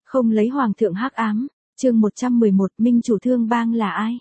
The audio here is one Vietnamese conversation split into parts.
Không lấy hoàng thượng hắc ám, chương 111 minh chủ thương bang là ai?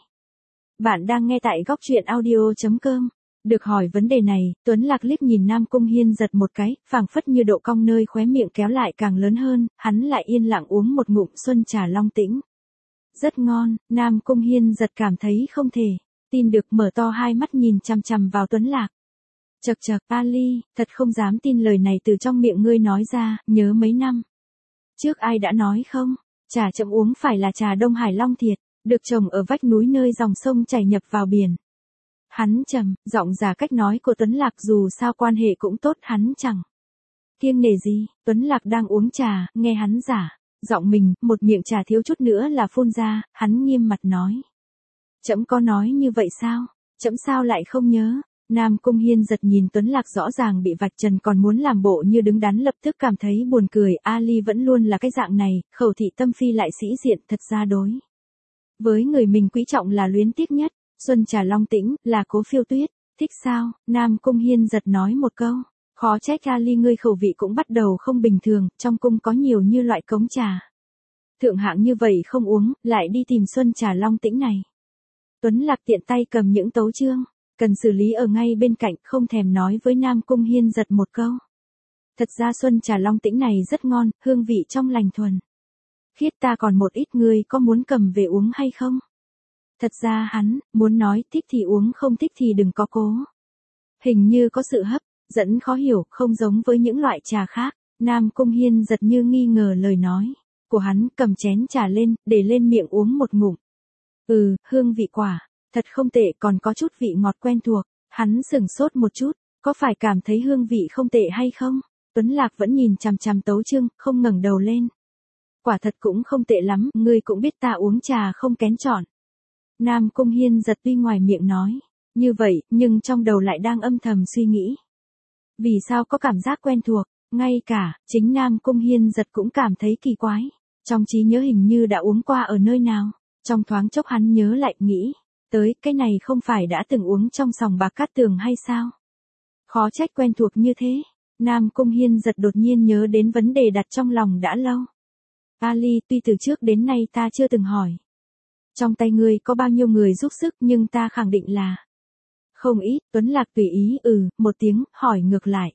Bạn đang nghe tại góc truyện audio.com. Được hỏi vấn đề này, Tuấn Lạc liếc nhìn Nam Cung Hiên giật một cái, phảng phất như độ cong nơi khóe miệng kéo lại càng lớn hơn, hắn lại yên lặng uống một ngụm xuân trà long tĩnh. Rất ngon, Nam Cung Hiên giật cảm thấy không thể tin được, mở to hai mắt nhìn chằm chằm vào Tuấn Lạc. Chậc chậc, Ali, thật không dám tin lời này từ trong miệng ngươi nói ra, nhớ mấy năm trước ai đã nói không? Trà chậm uống phải là trà Đông Hải Long Thiệt, được trồng ở vách núi nơi dòng sông chảy nhập vào biển. Hắn trầm giọng giả cách nói của Tuấn Lạc, dù sao quan hệ cũng tốt, hắn chẳng kiêng nể gì. Tuấn Lạc đang uống trà, nghe hắn giả giọng mình, một miệng trà thiếu chút nữa là phun ra, hắn nghiêm mặt nói. Trẫm có nói như vậy sao? Trẫm sao lại không nhớ? Nam Cung Hiên giật nhìn Tuấn Lạc rõ ràng bị vạch trần còn muốn làm bộ như đứng đắn, lập tức cảm thấy buồn cười. Ali vẫn luôn là cái dạng này, khẩu thị tâm phi lại sĩ diện, thật ra đối với người mình quý trọng là luyến tiếc nhất. Xuân trà long tĩnh, là Cố Phiêu Tuyết, thích sao? Nam Cung Hiên giật nói một câu. Khó trách Ali ngươi khẩu vị cũng bắt đầu không bình thường, trong cung có nhiều như loại cống trà thượng hạng như vậy không uống, lại đi tìm xuân trà long tĩnh này. Tuấn Lạc tiện tay cầm những tấu chương cần xử lý ở ngay bên cạnh, không thèm nói với Nam Cung Hiên giật một câu. Thật ra xuân trà long tĩnh này rất ngon, hương vị trong lành thuần khiết, ta còn một ít, ngươi có muốn cầm về uống hay không? Thật ra hắn muốn nói thích thì uống, không thích thì đừng có cố. Hình như có sự hấp dẫn khó hiểu, không giống với những loại trà khác. Nam Cung Hiên giật như nghi ngờ lời nói của hắn, cầm chén trà lên, để lên miệng uống một ngụm. Hương vị quả thật không tệ, còn có chút vị ngọt quen thuộc. Hắn sửng sốt một chút, có phải cảm thấy hương vị không tệ hay không? Tuấn Lạc vẫn nhìn chằm chằm tấu chương, không ngẩng đầu lên. Quả thật cũng không tệ lắm, ngươi cũng biết ta uống trà không kén chọn. Nam Cung Hiên giật tuy ngoài miệng nói như vậy, nhưng trong đầu lại đang âm thầm suy nghĩ. Vì sao có cảm giác quen thuộc, ngay cả chính Nam Cung Hiên giật cũng cảm thấy kỳ quái. Trong trí nhớ hình như đã uống qua ở nơi nào. Trong thoáng chốc hắn nhớ lại, nghĩ tới, cái này không phải đã từng uống trong sòng bạc Cát Tường hay sao? Khó trách quen thuộc như thế. Nam Cung Hiên giật đột nhiên nhớ đến vấn đề đặt trong lòng đã lâu. Ali, tuy từ trước đến nay ta chưa từng hỏi trong tay ngươi có bao nhiêu người giúp sức, nhưng ta khẳng định là không ít. Tuấn Lạc tùy ý một tiếng, hỏi ngược lại.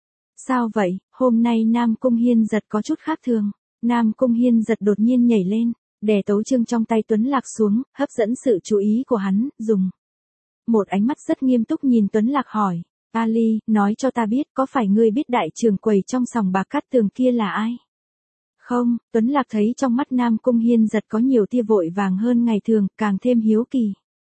Sao vậy? Hôm nay Nam Cung Hiên giật có chút khác thường. Nam Cung Hiên giật đột nhiên nhảy lên, đè tấu chương trong tay Tuấn Lạc xuống, hấp dẫn sự chú ý của hắn, dùng một ánh mắt rất nghiêm túc nhìn Tuấn Lạc hỏi. Ali, nói cho ta biết, có phải ngươi biết đại trưởng quầy trong sòng bạc Cát Tường kia là ai? Không. Tuấn Lạc thấy trong mắt Nam Cung Hiên giật có nhiều tia vội vàng hơn ngày thường, càng thêm hiếu kỳ.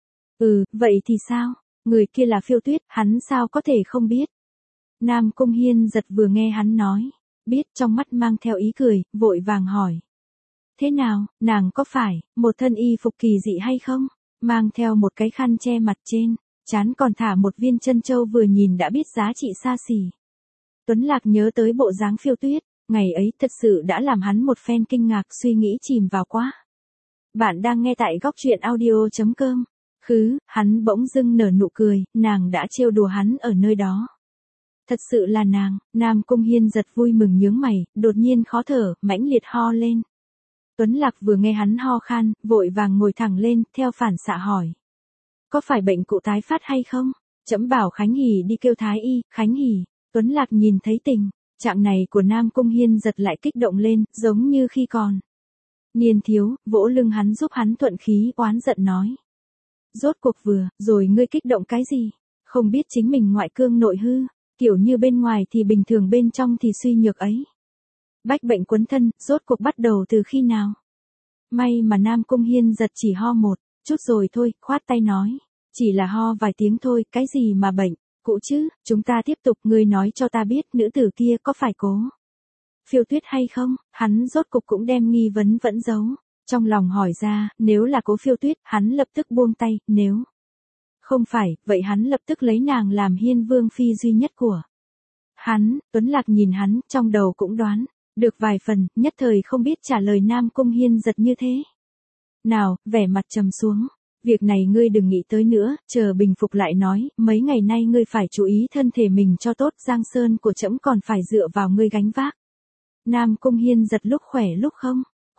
Vậy thì sao? Người kia là Phiêu Tuyết, hắn sao có thể không biết? Nam Cung Hiên giật vừa nghe hắn nói biết, trong mắt mang theo ý cười, vội vàng hỏi. Thế nào, nàng có phải một thân y phục kỳ dị hay không? Mang theo một cái khăn che mặt, trên trán còn thả một viên chân châu, vừa nhìn đã biết giá trị xa xỉ. Tuấn Lạc nhớ tới bộ dáng Phiêu Tuyết ngày ấy, thật sự đã làm hắn một phen kinh ngạc, suy nghĩ chìm vào quá. Bạn đang nghe tại góc truyện audio.com. Hắn bỗng dưng nở nụ cười, nàng đã trêu đùa hắn ở nơi đó. Thật sự là nàng. Nam Cung Hiên giật vui mừng nhướng mày, đột nhiên khó thở, mãnh liệt ho lên. Tuấn Lạc vừa nghe hắn ho khan, vội vàng ngồi thẳng lên, theo phản xạ hỏi. Có phải bệnh cụ tái phát hay không? Trẫm bảo Khánh Hỉ đi kêu thái y. Khánh Hỉ. Tuấn Lạc nhìn thấy tình trạng này của Nam Cung Hiên giật lại kích động lên, giống như khi còn niên thiếu, vỗ lưng hắn giúp hắn thuận khí, oán giận nói. Rốt cuộc vừa rồi ngươi kích động cái gì? Không biết chính mình ngoại cương nội hư, kiểu như bên ngoài thì bình thường, bên trong thì suy nhược ấy. Bách bệnh quấn thân, rốt cuộc bắt đầu từ khi nào? May mà Nam Cung Hiên giật chỉ ho một chút rồi thôi, khoát tay nói. Chỉ là ho vài tiếng thôi, cái gì mà bệnh cũ chứ? Chúng ta tiếp tục, ngươi nói cho ta biết, nữ tử kia có phải Cố Phiêu Tuyết hay không? Hắn rốt cục cũng đem nghi vấn vẫn giấu trong lòng hỏi ra. Nếu là Cố Phiêu Tuyết, hắn lập tức buông tay. Nếu không phải, vậy hắn lập tức lấy nàng làm Hiên Vương phi duy nhất của hắn. Tuấn Lạc nhìn hắn, trong đầu cũng đoán được vài phần, nhất thời không biết trả lời Nam Cung Hiên giật như thế nào, vẻ mặt trầm xuống. Việc này ngươi đừng nghĩ tới nữa, chờ bình phục lại nói, mấy ngày nay ngươi phải chú ý thân thể mình cho tốt, giang sơn của trẫm còn phải dựa vào ngươi gánh vác. Nam Cung Hiên giật lúc khỏe lúc không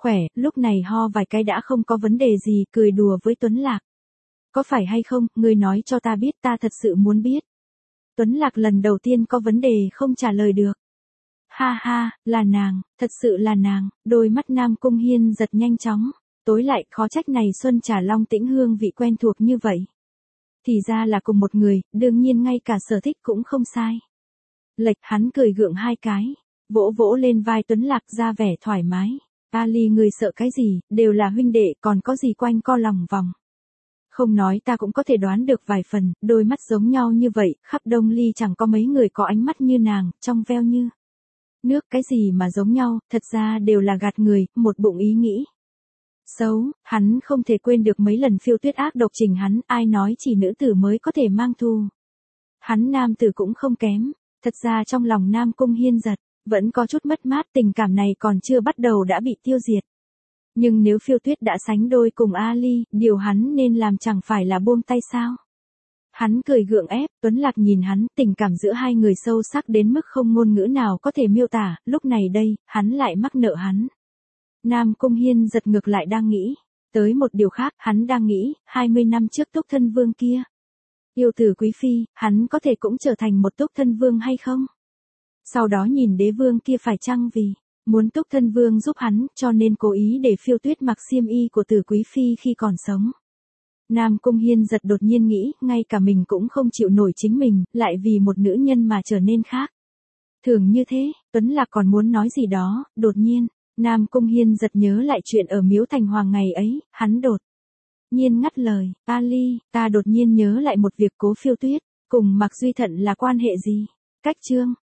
khỏe, lúc này ho vài cái đã không có vấn đề gì, cười đùa với Tuấn Lạc. Có phải hay không, ngươi nói cho ta biết, ta thật sự muốn biết. Tuấn Lạc lần đầu tiên có vấn đề không trả lời được. Ha ha, là nàng, thật sự là nàng, đôi mắt Nam Cung Hiên giật nhanh chóng. Tối lại, khó trách này Xuân Trà Long Tĩnh hương vị quen thuộc như vậy. Thì ra là cùng một người, đương nhiên ngay cả sở thích cũng không sai. Lệch, hắn cười gượng hai cái, vỗ vỗ lên vai Tuấn Lạc ra vẻ thoải mái. Ali, người sợ cái gì, đều là huynh đệ, còn có gì quanh co lòng vòng. Không nói ta cũng có thể đoán được vài phần, đôi mắt giống nhau như vậy, khắp Đông Ly chẳng có mấy người có ánh mắt như nàng, trong veo như nước. Cái gì mà giống nhau, thật ra đều là gạt người, một bụng ý nghĩ xấu. Hắn không thể quên được mấy lần Phiêu Tuyết ác độc trình hắn, ai nói chỉ nữ tử mới có thể mang thù. Hắn nam tử cũng không kém, thật ra trong lòng Nam Cung Hiên giật, vẫn có chút mất mát, tình cảm này còn chưa bắt đầu đã bị tiêu diệt. Nhưng nếu Phiêu Tuyết đã sánh đôi cùng Ali, điều hắn nên làm chẳng phải là buông tay sao? Hắn cười gượng ép, Tuấn Lạc nhìn hắn, tình cảm giữa hai người sâu sắc đến mức không ngôn ngữ nào có thể miêu tả, lúc này đây, hắn lại mắc nợ hắn. Nam Cung Hiên giật ngược lại đang nghĩ, tới một điều khác, hắn đang nghĩ, 20 năm trước Túc Thân Vương kia. Yêu tử quý phi, hắn có thể cũng trở thành một Túc Thân Vương hay không? Sau đó nhìn đế vương kia phải chăng vì muốn Túc Thân Vương giúp hắn, cho nên cố ý để Phiêu Tuyết mặc xiêm y của Tử quý phi khi còn sống. Nam Cung Hiên giật đột nhiên nghĩ, ngay cả mình cũng không chịu nổi chính mình, lại vì một nữ nhân mà trở nên khác thường như thế. Tuấn Lạc còn muốn nói gì đó, đột nhiên, Nam Cung Hiên giật nhớ lại chuyện ở Miếu Thành Hoàng ngày ấy, hắn đột nhiên ngắt lời, Ali, ta đột nhiên nhớ lại một việc, Cố Phiêu Tuyết cùng Mạc Duy Thận là quan hệ gì? Cách chương